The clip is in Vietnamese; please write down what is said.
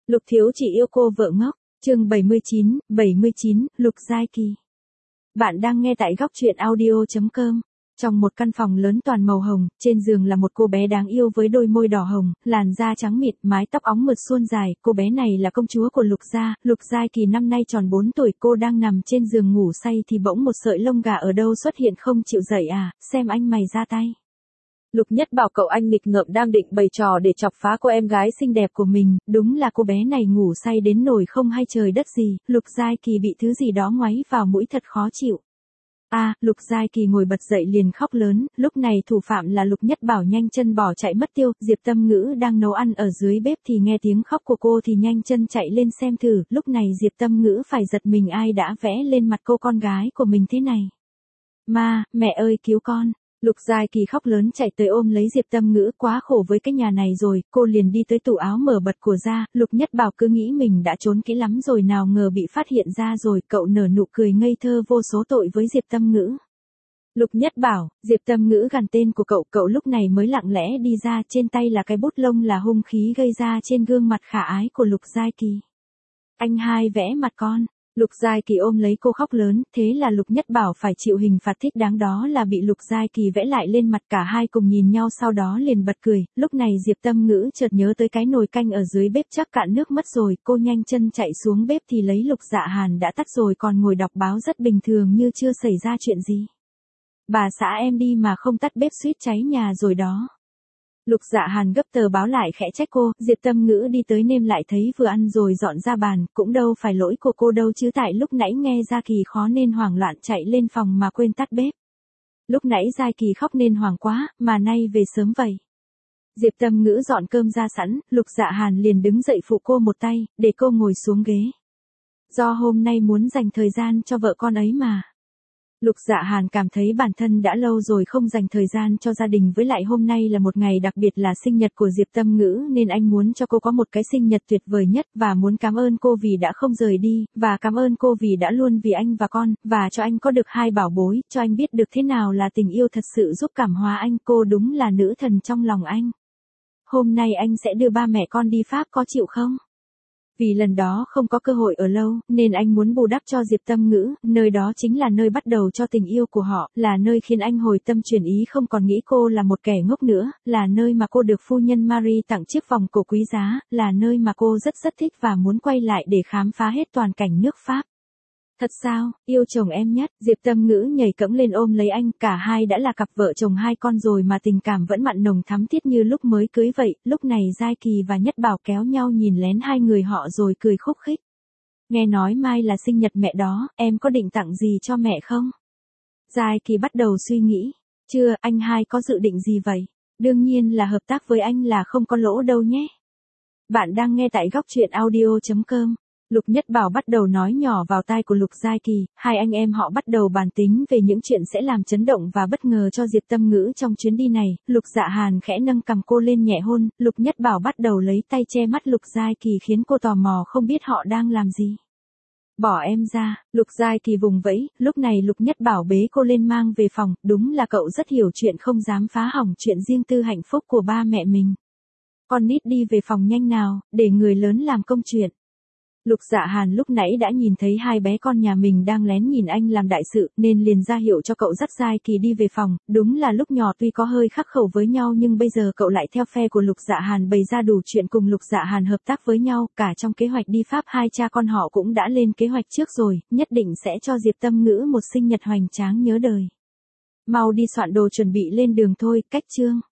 Lục Thiếu chỉ yêu cô vợ ngốc, chương 79, Lục Giai Kỳ. Bạn đang nghe tại góc truyện audio.com. Trong một căn phòng lớn toàn màu hồng, trên giường là một cô bé đáng yêu với đôi môi đỏ hồng, làn da trắng mịn, mái tóc óng mượt suôn dài, cô bé này là công chúa của Lục gia. Lục Giai Kỳ năm nay tròn 4 tuổi, cô đang nằm trên giường ngủ say thì bỗng một sợi lông gà ở đâu xuất hiện không chịu dậy à, xem anh mày ra tay. Lục Nhất bảo cậu anh nghịch ngợm đang định bày trò để chọc phá cô em gái xinh đẹp của mình, đúng là cô bé này ngủ say đến nổi không hay trời đất gì, Lục Giai Kỳ bị thứ gì đó ngoáy vào mũi thật khó chịu. Lục Giai Kỳ ngồi bật dậy liền khóc lớn, lúc này thủ phạm là Lục Nhất bảo nhanh chân bỏ chạy mất tiêu, Diệp Tâm Ngữ đang nấu ăn ở dưới bếp thì nghe tiếng khóc của cô thì nhanh chân chạy lên xem thử, lúc này Diệp Tâm Ngữ phải giật mình ai đã vẽ lên mặt cô con gái của mình thế này. Mẹ ơi cứu con. Lục Giai Kỳ khóc lớn chạy tới ôm lấy Diệp Tâm Ngữ, quá khổ với cái nhà này rồi, cô liền đi tới tủ áo mở bật của ra, Lục Nhất bảo cứ nghĩ mình đã trốn kỹ lắm rồi nào ngờ bị phát hiện ra rồi, cậu nở nụ cười ngây thơ vô số tội với Diệp Tâm Ngữ. Lục Nhất bảo, Diệp Tâm Ngữ gằn tên của cậu lúc này mới lặng lẽ đi ra, trên tay là cái bút lông là hung khí gây ra trên gương mặt khả ái của Lục Giai Kỳ. Anh hai vẽ mặt con. Lục Giai Kỳ ôm lấy cô khóc lớn, thế là Lục Nhất bảo phải chịu hình phạt thích đáng đó là bị Lục Giai Kỳ vẽ lại lên mặt, cả hai cùng nhìn nhau sau đó liền bật cười, lúc này Diệp Tâm Ngữ chợt nhớ tới cái nồi canh ở dưới bếp chắc cạn nước mất rồi, cô nhanh chân chạy xuống bếp thì lấy Lục Dạ Hàn đã tắt rồi còn ngồi đọc báo rất bình thường như chưa xảy ra chuyện gì. Bà xã em đi mà không tắt bếp suýt cháy nhà rồi đó. Lục Dạ Hàn gấp tờ báo lại khẽ trách cô, Diệp Tâm Ngữ đi tới nêm lại thấy vừa ăn rồi dọn ra bàn, cũng đâu phải lỗi của cô đâu chứ tại lúc nãy nghe Gia Kỳ khó nên hoảng loạn chạy lên phòng mà quên tắt bếp. Lúc nãy Gia Kỳ khóc nên hoảng quá, mà nay về sớm vậy. Diệp Tâm Ngữ dọn cơm ra sẵn, Lục Dạ Hàn liền đứng dậy phụ cô một tay, để cô ngồi xuống ghế. Do hôm nay muốn dành thời gian cho vợ con ấy mà. Lục Dạ Hàn cảm thấy bản thân đã lâu rồi không dành thời gian cho gia đình, với lại hôm nay là một ngày đặc biệt là sinh nhật của Diệp Tâm Ngữ nên anh muốn cho cô có một cái sinh nhật tuyệt vời nhất và muốn cảm ơn cô vì đã không rời đi, và cảm ơn cô vì đã luôn vì anh và con, và cho anh có được hai bảo bối, cho anh biết được thế nào là tình yêu thật sự giúp cảm hóa anh, cô đúng là nữ thần trong lòng anh. Hôm nay anh sẽ đưa ba mẹ con đi Pháp có chịu không? Vì lần đó không có cơ hội ở lâu, nên anh muốn bù đắp cho Diệp Tâm Ngữ, nơi đó chính là nơi bắt đầu cho tình yêu của họ, là nơi khiến anh hồi tâm chuyển ý không còn nghĩ cô là một kẻ ngốc nữa, là nơi mà cô được phu nhân Marie tặng chiếc vòng cổ quý giá, là nơi mà cô rất thích và muốn quay lại để khám phá hết toàn cảnh nước Pháp. Thật sao, yêu chồng em nhất, Diệp Tâm Ngữ nhảy cẫng lên ôm lấy anh, cả hai đã là cặp vợ chồng hai con rồi mà tình cảm vẫn mặn nồng thắm thiết như lúc mới cưới vậy, lúc này Giai Kỳ và Nhất Bảo kéo nhau nhìn lén hai người họ rồi cười khúc khích. Nghe nói mai là sinh nhật mẹ đó, em có định tặng gì cho mẹ không? Giai Kỳ bắt đầu suy nghĩ, chưa, anh hai có dự định gì vậy? Đương nhiên là hợp tác với anh là không có lỗ đâu nhé. Bạn đang nghe tại góc truyện audio.com. Lục Nhất Bảo bắt đầu nói nhỏ vào tai của Lục Giai Kỳ, hai anh em họ bắt đầu bàn tính về những chuyện sẽ làm chấn động và bất ngờ cho Diệp Tâm Ngữ trong chuyến đi này, Lục Dạ Hàn khẽ nâng cằm cô lên nhẹ hôn, Lục Nhất Bảo bắt đầu lấy tay che mắt Lục Giai Kỳ khiến cô tò mò không biết họ đang làm gì. Bỏ em ra, Lục Giai Kỳ vùng vẫy, lúc này Lục Nhất Bảo bế cô lên mang về phòng, đúng là cậu rất hiểu chuyện không dám phá hỏng chuyện riêng tư hạnh phúc của ba mẹ mình. Con nít đi về phòng nhanh nào, để người lớn làm công chuyện. Lục Dạ Hàn lúc nãy đã nhìn thấy hai bé con nhà mình đang lén nhìn anh làm đại sự, nên liền ra hiệu cho cậu dắt Giai Kỳ đi về phòng, đúng là lúc nhỏ tuy có hơi khắc khẩu với nhau nhưng bây giờ cậu lại theo phe của Lục Dạ Hàn bày ra đủ chuyện cùng Lục Dạ Hàn hợp tác với nhau, cả trong kế hoạch đi Pháp hai cha con họ cũng đã lên kế hoạch trước rồi, nhất định sẽ cho Diệp Tâm Ngữ một sinh nhật hoành tráng nhớ đời. Mau đi soạn đồ chuẩn bị lên đường thôi, cách chương.